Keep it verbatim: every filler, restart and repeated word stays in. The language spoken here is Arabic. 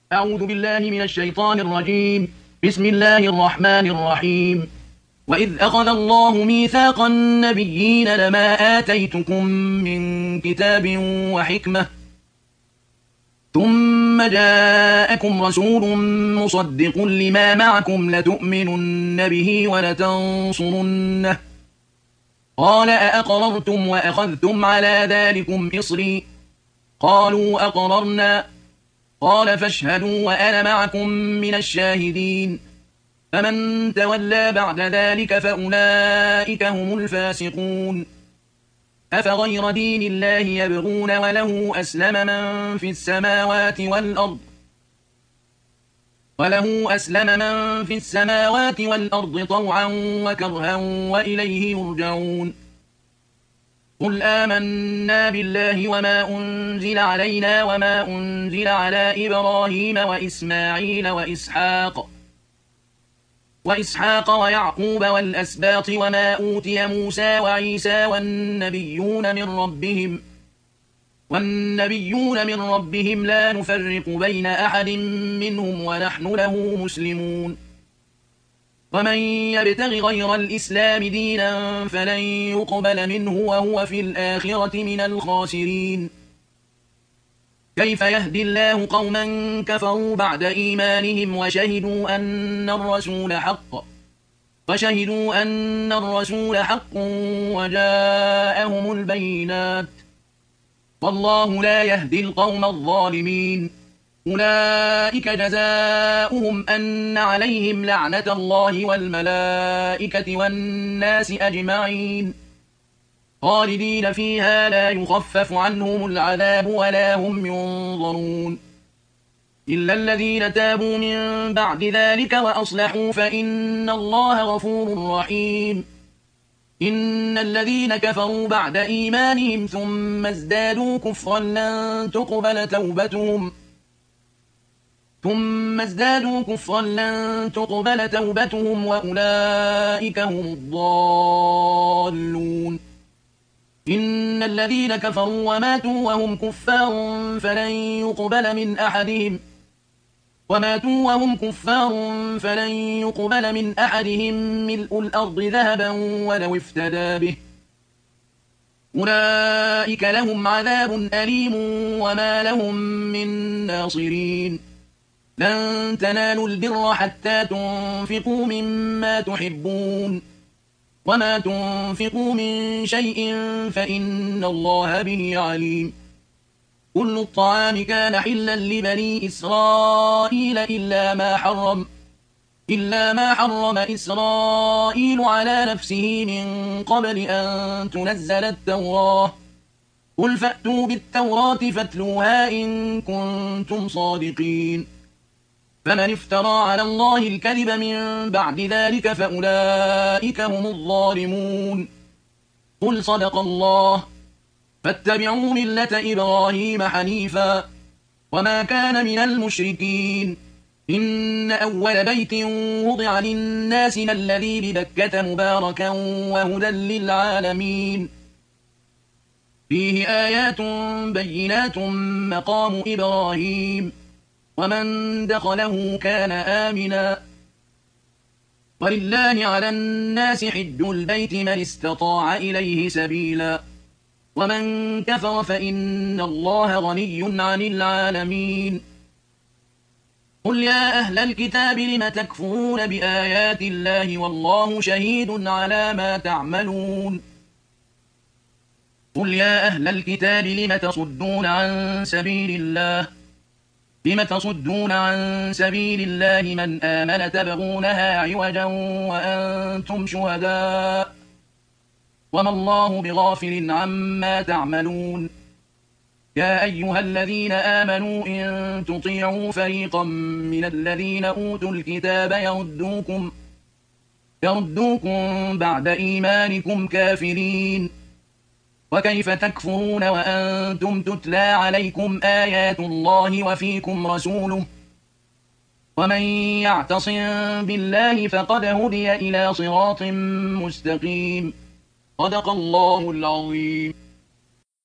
أعوذ بالله من الشيطان الرجيم. بسم الله الرحمن الرحيم. وإذ أخذ الله ميثاق النبيين لما آتيتكم من كتاب وحكمة ثم جاءكم رسول مصدق لما معكم لتؤمنن به ولتنصرنه قال أأقررتم وأخذتم على ذلكم إصري قالوا أقررنا قال فاشهدوا وأنا معكم من الشاهدين فمن تولى بعد ذلك فأولئك هم الفاسقون أفغير دين الله يبغون وله أسلم من في السماوات والأرض وله أسلم من في السماوات والأرض طوعا وكرها وإليه يرجعون قل آمنا بالله وما أنزل علينا وما أنزل على إبراهيم وإسماعيل وإسحاق وإسحاق ويعقوب والأسباط وما أوتي موسى وعيسى والنبيون من ربهم والنبيون من ربهم لا نفرق بين أحد منهم ونحن له مسلمون ومن يبتغ غير الإسلام دينا فلن يقبل منه وهو في الآخرة من الخاسرين كيف يهدي الله قوما كفروا بعد إيمانهم وشهدوا أن الرسول حق وشهدوا أن الرسول حق وجاءهم البينات والله لا يهدي القوم الظالمين أولئك جزاؤهم أن عليهم لعنة الله والملائكة والناس أجمعين خالدين فيها لا يخفف عنهم العذاب ولا هم ينظرون إلا الذين تابوا من بعد ذلك وأصلحوا فإن الله غفور رحيم إن الذين كفروا بعد إيمانهم ثم ازدادوا كفرا لن تقبل توبتهم ثم ازدادوا كفرا لن تقبل توبتهم وأولئك هم الضالون إن الذين كفروا وماتوا وهم كفار فلن يقبل من أحدهم وماتوا وهم كفار فلن يقبل من أحدهم ملء الأرض ذهبا ولو افتدى به أولئك لهم عذاب أليم وما لهم من ناصرين لن تنالوا البر حتى تنفقوا مما تحبون وما تنفقوا من شيء فإن الله به عليم كل الطعام كان حلا لبني إسرائيل إلا ما حرم إلا ما حرم إسرائيل على نفسه من قبل أن تنزل التوراة قل فأتوا بالتوراة فاتلوها إن كنتم صادقين فمن افترى على الله الكذب من بعد ذلك فأولئك هم الظالمون قل صدق الله فاتبعوا ملة إبراهيم حنيفا وما كان من المشركين إن أول بيت وضع للناس الذي ببكة مباركا وهدى للعالمين فيه آيات بينات مقام إبراهيم ومن دخله كان آمنا ولله على الناس حج البيت من استطاع إليه سبيلا ومن كفر فإن الله غني عن العالمين قل يا أهل الكتاب لم تكفرون بآيات الله والله شهيد على ما تعملون قل يا أهل الكتاب لم تصدون عن سبيل الله لم تصدون عن سبيل الله من آمن تبغونها عوجا وأنتم شهداء وما الله بغافل عما تعملون يا أيها الذين آمنوا إن تطيعوا فريقا من الذين أوتوا الكتاب يردوكم يردوكم بعد إيمانكم كافرين وكيف تكفرون وأنتم تتلى عليكم آيات الله وفيكم رسوله ومن يعتصم بالله فقد هدي إلى صراط مستقيم صدق الله العظيم.